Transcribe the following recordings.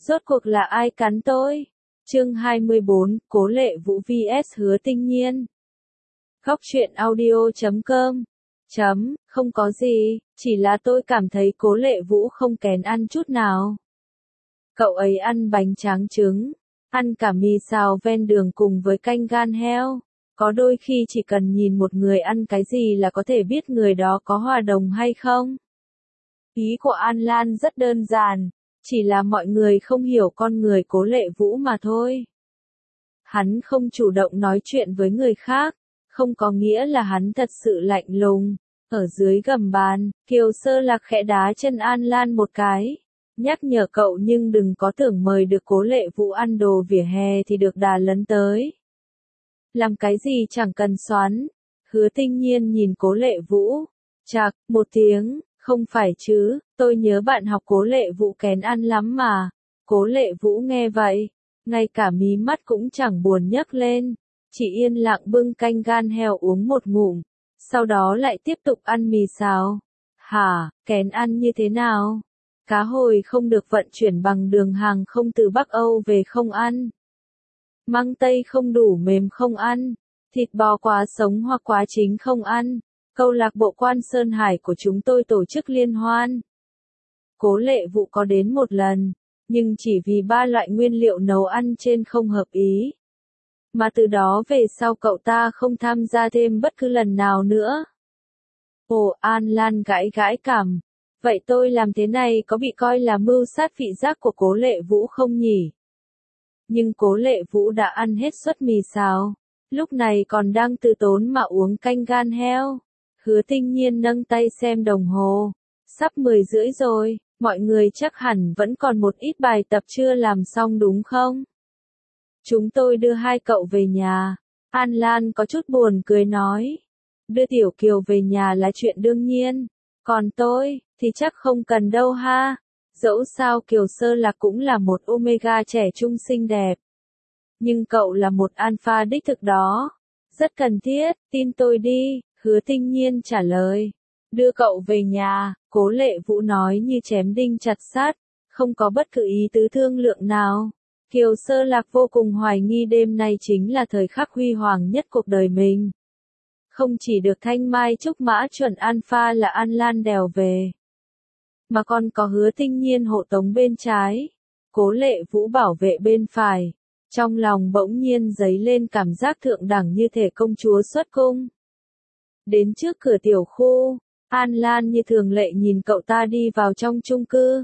Rốt cuộc là ai cắn tôi? Chương 24, Cố Lệ Vũ vs Hứa Tinh Nhiên. Góc truyện audio.com. Không có gì, chỉ là tôi cảm thấy Cố Lệ Vũ không kén ăn chút nào. Cậu ấy ăn bánh tráng trứng, ăn cả mì xào ven đường cùng với canh gan heo. Có đôi khi chỉ cần nhìn một người ăn cái gì là có thể biết người đó có hòa đồng hay không. Ý của An Lan rất đơn giản, chỉ là mọi người không hiểu con người Cố Lệ Vũ mà thôi. Hắn không chủ động nói chuyện với người khác, không có nghĩa là hắn thật sự lạnh lùng. Ở dưới gầm bàn, Kiều Sơ Lạc khẽ đá chân An Lan một cái, nhắc nhở cậu nhưng đừng có tưởng mời được Cố Lệ Vũ ăn đồ vỉa hè thì được đà lấn tới. Làm cái gì chẳng cần xoắn. Hứa Tinh Nhiên nhìn Cố Lệ Vũ, chạc, một tiếng, không phải chứ, tôi nhớ bạn học Cố Lệ Vũ kén ăn lắm mà. Cố Lệ Vũ nghe vậy, ngay cả mí mắt cũng chẳng buồn nhấc lên, chỉ yên lặng bưng canh gan heo uống một ngụm, sau đó lại tiếp tục ăn mì xào. Hả, kén ăn như thế nào? Cá hồi không được vận chuyển bằng đường hàng không từ Bắc Âu về không ăn. Măng tây không đủ mềm không ăn, thịt bò quá sống hoặc quá chín không ăn. Câu lạc bộ Quan Sơn Hải của chúng tôi tổ chức liên hoan. Cố Lệ Vũ có đến một lần, nhưng chỉ vì 3 loại nguyên liệu nấu ăn trên không hợp ý. Mà từ đó về sau cậu ta không tham gia thêm bất cứ lần nào nữa. Ồ, An Lan gãi gãi cằm. Vậy tôi làm thế này có bị coi là mưu sát vị giác của Cố Lệ Vũ không nhỉ? Nhưng Cố Lệ Vũ đã ăn hết suất mì xào, lúc này còn đang từ tốn mà uống canh gan heo. Hứa Tinh Nhiên nâng tay xem đồng hồ, sắp 10:30 rồi, mọi người chắc hẳn vẫn còn một ít bài tập chưa làm xong đúng không? Chúng tôi đưa hai cậu về nhà. An Lan có chút buồn cười nói. Đưa Tiểu Kiều về nhà là chuyện đương nhiên, còn tôi, thì chắc không cần đâu ha. Dẫu sao Kiều Sơ Lạc cũng là một Omega trẻ trung xinh đẹp. Nhưng cậu là một alpha đích thực đó. Rất cần thiết, tin tôi đi, Hứa Tinh Nhiên trả lời. Đưa cậu về nhà, Cố Lệ Vũ nói như chém đinh chặt sắt, không có bất cứ ý tứ thương lượng nào. Kiều Sơ Lạc vô cùng hoài nghi đêm nay chính là thời khắc huy hoàng nhất cuộc đời mình. Không chỉ được thanh mai trúc mã chuẩn alpha là An Lan đèo về, mà còn có Hứa Tinh Nhiên hộ tống bên trái, Cố Lệ Vũ bảo vệ bên phải. Trong lòng bỗng nhiên dấy lên cảm giác thượng đẳng như thể công chúa xuất cung. Đến trước cửa tiểu khu, An Lan như thường lệ nhìn cậu ta đi vào trong chung cư.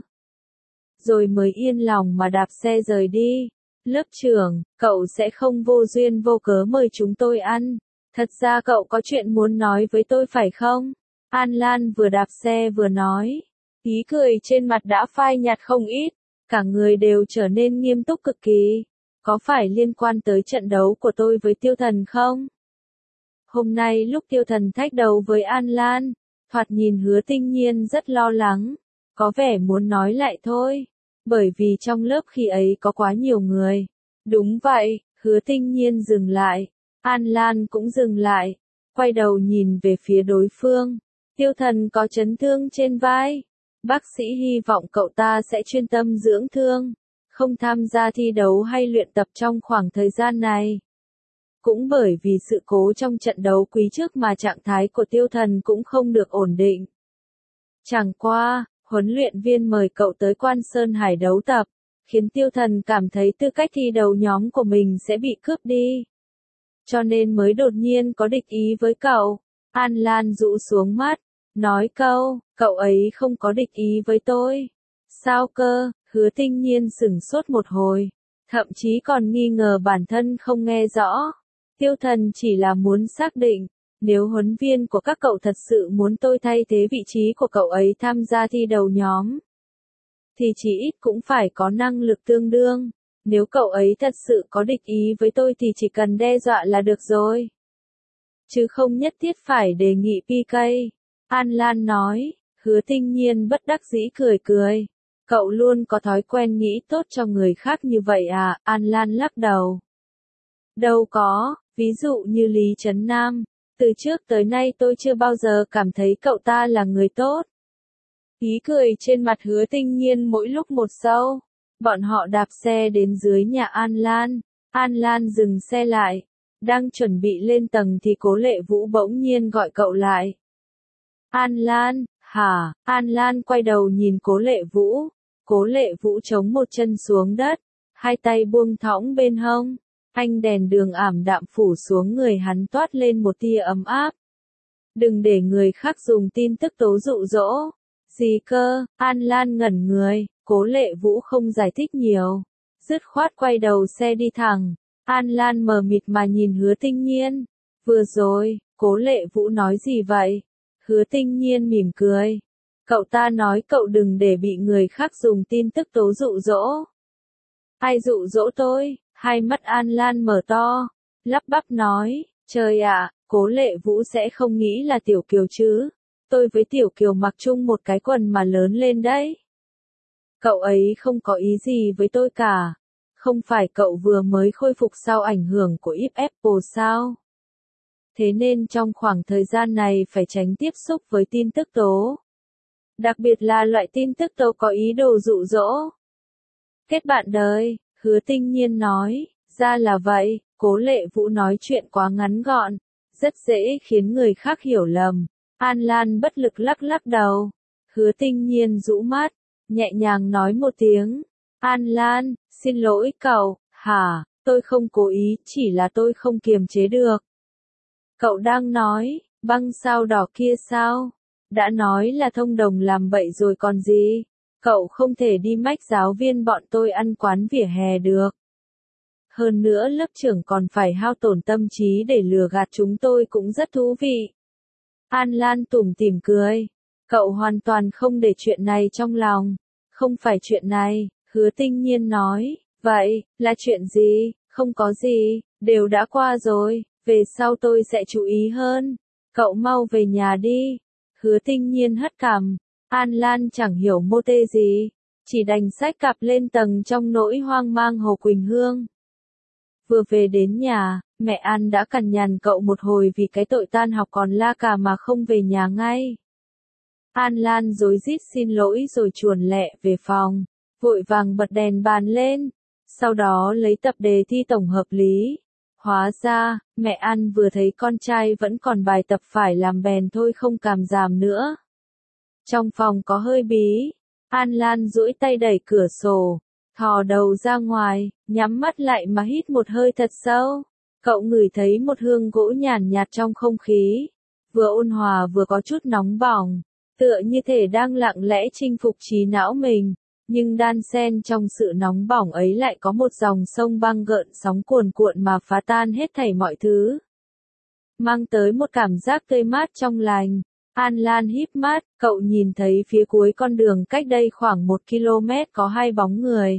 Rồi mới yên lòng mà đạp xe rời đi. Lớp trưởng, cậu sẽ không vô duyên vô cớ mời chúng tôi ăn. Thật ra cậu có chuyện muốn nói với tôi phải không? An Lan vừa đạp xe vừa nói. Ý cười trên mặt đã phai nhạt không ít. Cả người đều trở nên nghiêm túc cực kỳ. Có phải liên quan tới trận đấu của tôi với Tiêu Thần không? Hôm nay lúc Tiêu Thần thách đấu với An Lan, thoạt nhìn Hứa Tinh Nhiên rất lo lắng. Có vẻ muốn nói lại thôi. Bởi vì trong lớp khi ấy có quá nhiều người. Đúng vậy, Hứa Tinh Nhiên dừng lại. An Lan cũng dừng lại. Quay đầu nhìn về phía đối phương. Tiêu Thần có chấn thương trên vai. Bác sĩ hy vọng cậu ta sẽ chuyên tâm dưỡng thương, không tham gia thi đấu hay luyện tập trong khoảng thời gian này. Cũng bởi vì sự cố trong trận đấu quý trước mà trạng thái của Tiêu Thần cũng không được ổn định. Chẳng qua, huấn luyện viên mời cậu tới Quan Sơn Hải đấu tập, khiến Tiêu Thần cảm thấy tư cách thi đấu nhóm của mình sẽ bị cướp đi. Cho nên mới đột nhiên có địch ý với cậu. An Lan rũ xuống mắt, nói cậu ấy không có địch ý với tôi. Sao cơ? Hứa Tinh Nhiên sửng sốt một hồi, thậm chí còn nghi ngờ bản thân không nghe rõ. Tiêu Thần chỉ là muốn xác định, nếu huấn viên của các cậu thật sự muốn tôi thay thế vị trí của cậu ấy tham gia thi đấu nhóm, thì chỉ ít cũng phải có năng lực tương đương. Nếu cậu ấy thật sự có địch ý với tôi thì chỉ cần đe dọa là được rồi. Chứ không nhất thiết phải đề nghị PK. An Lan nói. Hứa Tinh Nhiên bất đắc dĩ cười cười. Cậu luôn có thói quen nghĩ tốt cho người khác như vậy à? An Lan lắc đầu. Đâu có, ví dụ như Lý Trấn Nam. Từ trước tới nay tôi chưa bao giờ cảm thấy cậu ta là người tốt. Ý cười trên mặt Hứa Tinh Nhiên mỗi lúc một sâu. Bọn họ đạp xe đến dưới nhà An Lan. An Lan dừng xe lại. Đang chuẩn bị lên tầng thì Cố Lệ Vũ bỗng nhiên gọi cậu lại. An Lan, hả? An Lan quay đầu nhìn Cố Lệ Vũ. Cố Lệ Vũ chống một chân xuống đất, hai tay buông thõng bên hông. Ánh đèn đường ảm đạm phủ xuống người hắn toát lên một tia ấm áp. Đừng để người khác dùng tin tức tố dụ dỗ. Gì cơ? An Lan ngẩn người, Cố Lệ Vũ không giải thích nhiều. Dứt khoát quay đầu xe đi thẳng. An Lan mờ mịt mà nhìn Hứa Tinh Nhiên. Vừa rồi, Cố Lệ Vũ nói gì vậy? Hứa Tinh Nhiên mỉm cười. Cậu ta nói cậu đừng để bị người khác dùng tin tức tố dụ dỗ. Ai dụ dỗ tôi? Hai mắt An Lan mở to, lắp bắp nói, trời ạ, Cố Lệ Vũ sẽ không nghĩ là Tiểu Kiều chứ. Tôi với Tiểu Kiều mặc chung một cái quần mà lớn lên đấy. Cậu ấy không có ý gì với tôi cả. Không phải cậu vừa mới khôi phục sau ảnh hưởng của If Apple sao? Thế nên trong khoảng thời gian này phải tránh tiếp xúc với tin tức tố. Đặc biệt là loại tin tức tố có ý đồ dụ dỗ. Kết bạn đời, Hứa Tinh Nhiên nói, ra là vậy. Cố Lệ Vũ nói chuyện quá ngắn gọn, rất dễ khiến người khác hiểu lầm. An Lan bất lực lắc lắc đầu. Hứa Tinh Nhiên rũ mắt, nhẹ nhàng nói một tiếng. An Lan, xin lỗi cậu. Hả, tôi không cố ý, chỉ là tôi không kiềm chế được. Cậu đang nói, băng sao đỏ kia sao? Đã nói là thông đồng làm bậy rồi còn gì? Cậu không thể đi mách giáo viên bọn tôi ăn quán vỉa hè được. Hơn nữa lớp trưởng còn phải hao tổn tâm trí để lừa gạt chúng tôi cũng rất thú vị. An Lan tủm tỉm cười. Cậu hoàn toàn không để chuyện này trong lòng. Không phải chuyện này, Hứa Tinh Nhiên nói. Vậy, là chuyện gì? Không có gì, đều đã qua rồi, về sau tôi sẽ chú ý hơn. Cậu mau về nhà đi. Hứa Tinh Nhiên hất cằm. An Lan chẳng hiểu mô tê gì, chỉ đành xách cặp lên tầng trong nỗi hoang mang Hồ Quỳnh Hương. Vừa về đến nhà, mẹ An đã cằn nhằn cậu một hồi vì cái tội tan học còn la cà mà không về nhà ngay. An Lan rối rít xin lỗi rồi chuồn lẹ về phòng, vội vàng bật đèn bàn lên, sau đó lấy tập đề thi tổng hợp lý. Hóa ra, mẹ An vừa thấy con trai vẫn còn bài tập phải làm bèn thôi không càm giảm nữa. Trong phòng có hơi bí, An Lan duỗi tay đẩy cửa sổ, thò đầu ra ngoài, nhắm mắt lại mà hít một hơi thật sâu. Cậu ngửi thấy một hương gỗ nhàn nhạt trong không khí, vừa ôn hòa vừa có chút nóng bỏng, tựa như thể đang lặng lẽ chinh phục trí não mình, nhưng đan xen trong sự nóng bỏng ấy lại có một dòng sông băng gợn sóng cuồn cuộn mà phá tan hết thảy mọi thứ, mang tới một cảm giác tươi mát trong lành. An Lan híp mắt, cậu nhìn thấy phía cuối con đường cách đây khoảng 1 km có hai bóng người.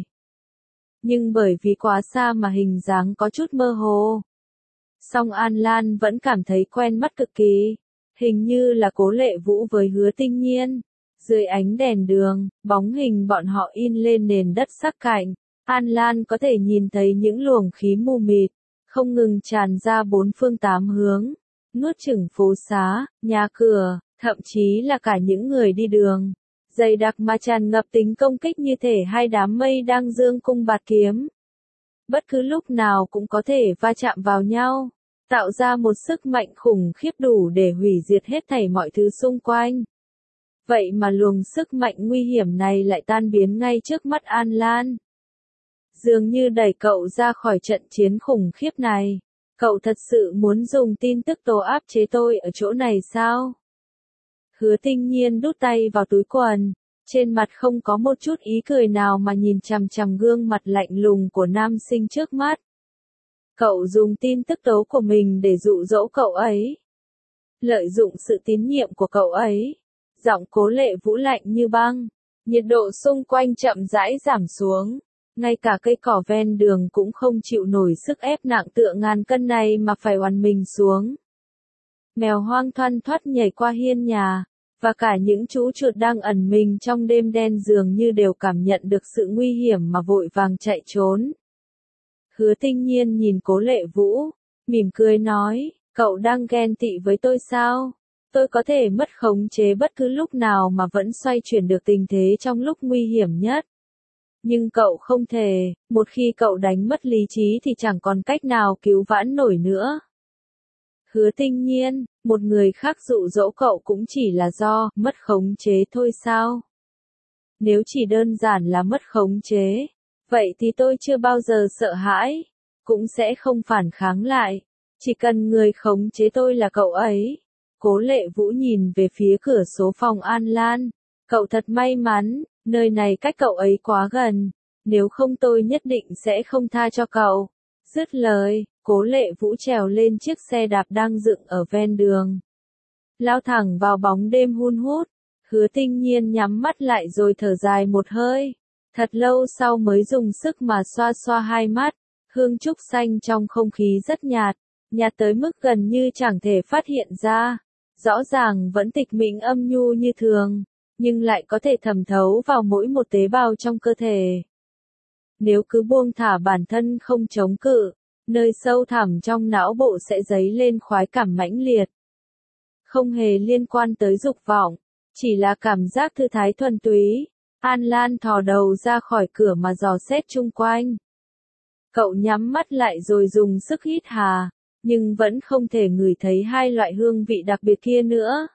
Nhưng bởi vì quá xa mà hình dáng có chút mơ hồ. Song An Lan vẫn cảm thấy quen mắt cực kỳ. Hình như là Cố Lệ Vũ với Hứa Tinh Nhiên. Dưới ánh đèn đường, bóng hình bọn họ in lên nền đất sắc cạnh. An Lan có thể nhìn thấy những luồng khí mù mịt, không ngừng tràn ra bốn phương tám hướng, nuốt chửng phố xá, nhà cửa, thậm chí là cả những người đi đường. Dày đặc mà tràn ngập tính công kích như thể hai đám mây đang giương cung bạt kiếm. Bất cứ lúc nào cũng có thể va chạm vào nhau, tạo ra một sức mạnh khủng khiếp đủ để hủy diệt hết thảy mọi thứ xung quanh. Vậy mà luồng sức mạnh nguy hiểm này lại tan biến ngay trước mắt An Lan. Dường như đẩy cậu ra khỏi trận chiến khủng khiếp này. Cậu thật sự muốn dùng tin tức tố áp chế tôi ở chỗ này sao? Hứa Tinh Nhiên đút tay vào túi quần, trên mặt không có một chút ý cười nào mà nhìn chằm chằm gương mặt lạnh lùng của nam sinh trước mắt. Cậu dùng tin tức tố của mình để dụ dỗ cậu ấy. Lợi dụng sự tín nhiệm của cậu ấy. Giọng Cố Lệ Vũ lạnh như băng. Nhiệt độ xung quanh chậm rãi giảm xuống. Ngay cả cây cỏ ven đường cũng không chịu nổi sức ép nặng tựa ngàn cân này mà phải oằn mình xuống. Mèo hoang thoăn thoắt nhảy qua hiên nhà, và cả những chú chuột đang ẩn mình trong đêm đen dường như đều cảm nhận được sự nguy hiểm mà vội vàng chạy trốn. Hứa Tinh Nhiên nhìn Cố Lệ Vũ, mỉm cười nói, cậu đang ghen tị với tôi sao? Tôi có thể mất khống chế bất cứ lúc nào mà vẫn xoay chuyển được tình thế trong lúc nguy hiểm nhất. Nhưng cậu không thể, một khi cậu đánh mất lý trí thì chẳng còn cách nào cứu vãn nổi nữa. Hứa Tinh Nhiên, một người khác dụ dỗ cậu cũng chỉ là do mất khống chế thôi sao? Nếu chỉ đơn giản là mất khống chế, vậy thì tôi chưa bao giờ sợ hãi, cũng sẽ không phản kháng lại. Chỉ cần người khống chế tôi là cậu ấy. Cố Lệ Vũ nhìn về phía cửa sổ phòng An Lan. Cậu thật may mắn, nơi này cách cậu ấy quá gần. Nếu không tôi nhất định sẽ không tha cho cậu. Dứt lời, Cố Lệ Vũ trèo lên chiếc xe đạp đang dựng ở ven đường. Lao thẳng vào bóng đêm hun hút. Hứa Tinh Nhiên nhắm mắt lại rồi thở dài một hơi. Thật lâu sau mới dùng sức mà xoa xoa hai mắt. Hương trúc xanh trong không khí rất nhạt. Nhạt tới mức gần như chẳng thể phát hiện ra. Rõ ràng vẫn tịch mịch âm nhu như thường, nhưng lại có thể thẩm thấu vào mỗi một tế bào trong cơ thể. Nếu cứ buông thả bản thân không chống cự, nơi sâu thẳm trong não bộ sẽ dấy lên khoái cảm mãnh liệt. Không hề liên quan tới dục vọng, chỉ là cảm giác thư thái thuần túy. An Lan thò đầu ra khỏi cửa mà dò xét chung quanh. Cậu nhắm mắt lại rồi dùng sức hít hà, nhưng vẫn không thể ngửi thấy hai loại hương vị đặc biệt kia nữa.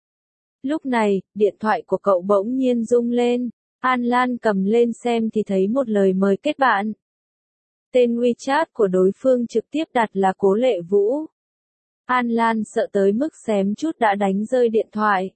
Lúc này, điện thoại của cậu bỗng nhiên rung lên. An Lan cầm lên xem thì thấy một lời mời kết bạn. Tên WeChat của đối phương trực tiếp đặt là Cố Lệ Vũ. An Lan sợ tới mức xém chút đã đánh rơi điện thoại.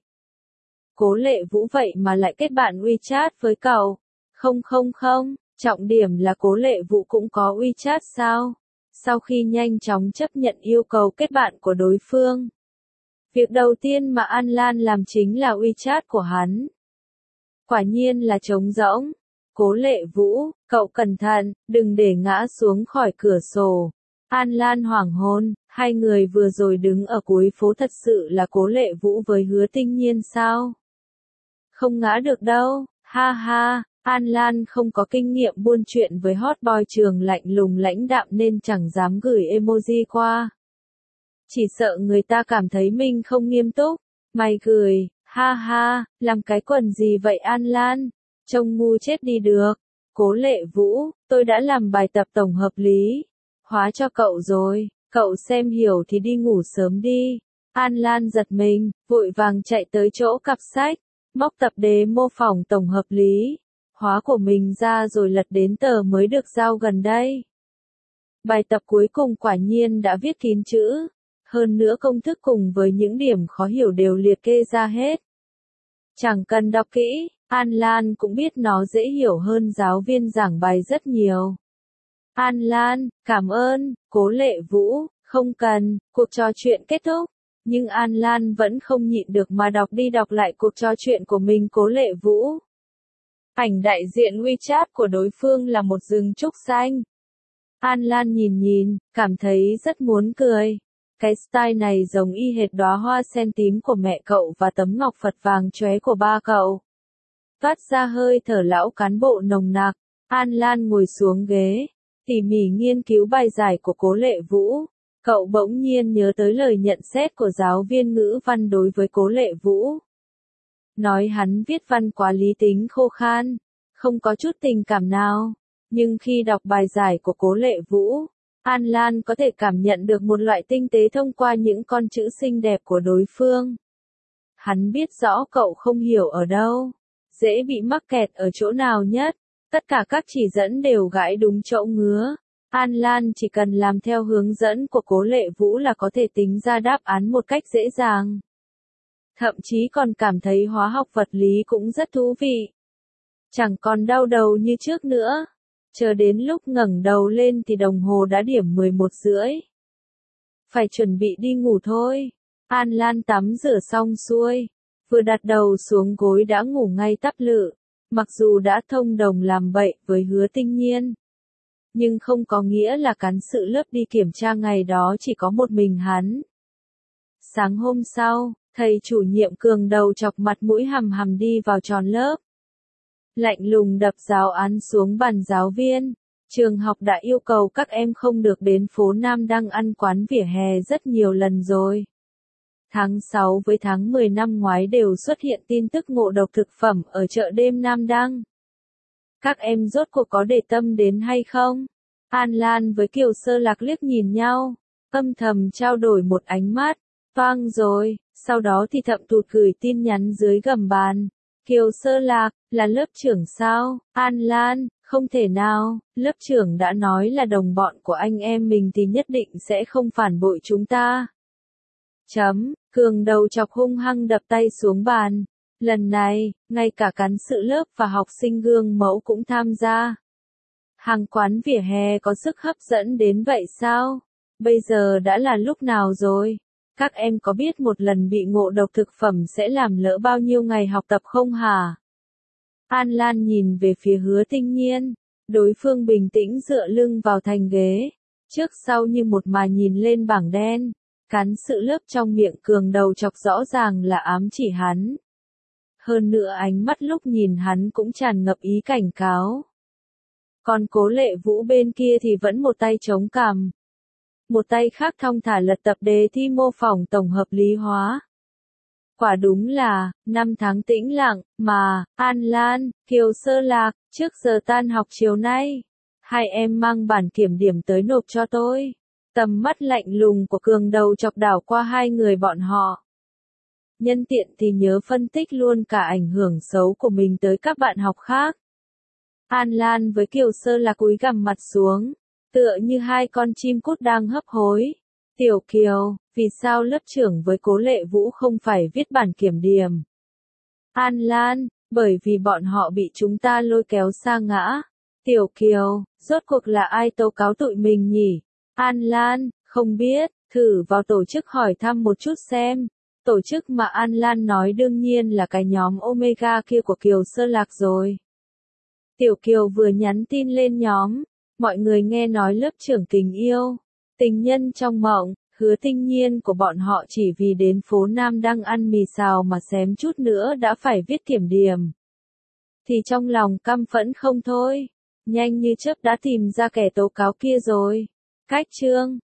Cố Lệ Vũ vậy mà lại kết bạn WeChat với cậu. Không, trọng điểm là Cố Lệ Vũ cũng có WeChat sao? Sau khi nhanh chóng chấp nhận yêu cầu kết bạn của đối phương, việc đầu tiên mà An Lan làm chính là WeChat của hắn. Quả nhiên là trống rỗng. Cố Lệ Vũ, cậu cẩn thận, đừng để ngã xuống khỏi cửa sổ. An Lan hoảng hồn, hai người vừa rồi đứng ở cuối phố thật sự là Cố Lệ Vũ với Hứa Tinh Nhiên sao? Không ngã được đâu, ha ha. An Lan không có kinh nghiệm buôn chuyện với hot boy trường lạnh lùng lãnh đạm nên chẳng dám gửi emoji qua. Chỉ sợ người ta cảm thấy mình không nghiêm túc. Mày cười, ha ha, làm cái quần gì vậy An Lan? Trông ngu chết đi được. Cố Lệ Vũ, tôi đã làm bài tập tổng hợp lý hóa cho cậu rồi, cậu xem hiểu thì đi ngủ sớm đi. An Lan giật mình, vội vàng chạy tới chỗ cặp sách, móc tập đề mô phỏng tổng hợp lý hóa của mình ra rồi lật đến tờ mới được giao gần đây. Bài tập cuối cùng quả nhiên đã viết kín chữ, hơn nữa công thức cùng với những điểm khó hiểu đều liệt kê ra hết. Chẳng cần đọc kỹ, An Lan cũng biết nó dễ hiểu hơn giáo viên giảng bài rất nhiều. An Lan, cảm ơn. Cố Lệ Vũ, không cần. Cuộc trò chuyện kết thúc, nhưng An Lan vẫn không nhịn được mà đọc đi đọc lại cuộc trò chuyện của mình. Cố Lệ Vũ. Ảnh đại diện WeChat của đối phương là một rừng trúc xanh. An Lan nhìn, cảm thấy rất muốn cười. Cái style này giống y hệt đóa hoa sen tím của mẹ cậu và tấm ngọc Phật vàng chóe của ba cậu. Toát ra hơi thở lão cán bộ nồng nặc, An Lan ngồi xuống ghế, tỉ mỉ nghiên cứu bài giải của Cố Lệ Vũ. Cậu bỗng nhiên nhớ tới lời nhận xét của giáo viên ngữ văn đối với Cố Lệ Vũ. Nói hắn viết văn quá lý tính khô khan, không có chút tình cảm nào. Nhưng khi đọc bài giải của Cố Lệ Vũ, An Lan có thể cảm nhận được một loại tinh tế thông qua những con chữ xinh đẹp của đối phương. Hắn biết rõ cậu không hiểu ở đâu, dễ bị mắc kẹt ở chỗ nào nhất. Tất cả các chỉ dẫn đều gãi đúng chỗ ngứa. An Lan chỉ cần làm theo hướng dẫn của Cố Lệ Vũ là có thể tính ra đáp án một cách dễ dàng. Thậm chí còn cảm thấy hóa học vật lý cũng rất thú vị. Chẳng còn đau đầu như trước nữa. Chờ đến lúc ngẩng đầu lên thì đồng hồ đã điểm 11:30. Phải chuẩn bị đi ngủ thôi. An Lan tắm rửa xong xuôi, vừa đặt đầu xuống gối đã ngủ ngay tắp lự. Mặc dù đã thông đồng làm bậy với Hứa Tinh Nhiên, nhưng không có nghĩa là cán sự lớp đi kiểm tra ngày đó chỉ có một mình hắn. Sáng hôm sau, thầy chủ nhiệm cường đầu chọc mặt mũi hầm hầm đi vào tròn lớp. Lạnh lùng đập giáo án xuống bàn giáo viên. Trường học đã yêu cầu các em không được đến phố Nam Đăng ăn quán vỉa hè rất nhiều lần rồi. Tháng 6 với tháng 10 năm ngoái đều xuất hiện tin tức ngộ độc thực phẩm ở chợ đêm Nam Đăng. Các em rốt cuộc có để tâm đến hay không? An Lan với Kiều Sơ Lạc liếc nhìn nhau, âm thầm trao đổi một ánh mắt. Toang rồi, sau đó thì Thậm Tụt gửi tin nhắn dưới gầm bàn. Kiều Sơ Lạc, là lớp trưởng sao? An Lan, không thể nào, lớp trưởng đã nói là đồng bọn của anh em mình thì nhất định sẽ không phản bội chúng ta. Cường đầu chọc hung hăng đập tay xuống bàn. Lần này, ngay cả cán sự lớp và học sinh gương mẫu cũng tham gia. Hàng quán vỉa hè có sức hấp dẫn đến vậy sao? Bây giờ đã là lúc nào rồi? Các em có biết một lần bị ngộ độc thực phẩm sẽ làm lỡ bao nhiêu ngày học tập không hả? An Lan nhìn về phía Hứa Tinh Nhiên. Đối phương bình tĩnh dựa lưng vào thành ghế. Trước sau như một mà nhìn lên bảng đen. Cán sự lớp trong miệng Cường đầu chọc rõ ràng là ám chỉ hắn. Hơn nữa ánh mắt lúc nhìn hắn cũng tràn ngập ý cảnh cáo. Còn Cố Lệ Vũ bên kia thì vẫn một tay chống cằm. Một tay khác thong thả lật tập đề thi mô phỏng tổng hợp lý hóa. Quả đúng là, 5 tháng tĩnh lặng, mà, An Lan, Kiều Sơ Lạc, trước giờ tan học chiều nay. Hai em mang bản kiểm điểm tới nộp cho tôi. Tầm mắt lạnh lùng của Cường đầu chọc đảo qua hai người bọn họ. Nhân tiện thì nhớ phân tích luôn cả ảnh hưởng xấu của mình tới các bạn học khác. An Lan với Kiều Sơ Lạc cúi gằm mặt xuống, tựa như hai con chim cút đang hấp hối. Tiểu Kiều, vì sao lớp trưởng với Cố Lệ Vũ không phải viết bản kiểm điểm? An Lan, bởi vì bọn họ bị chúng ta lôi kéo sa ngã. Tiểu Kiều, rốt cuộc là ai tố cáo tụi mình nhỉ? An Lan, không biết, thử vào tổ chức hỏi thăm một chút xem. Tổ chức mà An Lan nói đương nhiên là cái nhóm Omega kia của Kiều Sơ Lạc rồi. Tiểu Kiều vừa nhắn tin lên nhóm, mọi người nghe nói lớp trưởng tình yêu, tình nhân trong mộng, Hứa Tinh Nhiên của bọn họ chỉ vì đến phố Nam đang ăn mì xào mà xém chút nữa đã phải viết kiểm điểm. Thì trong lòng căm phẫn không thôi, nhanh như chớp đã tìm ra kẻ tố cáo kia rồi. Cách chương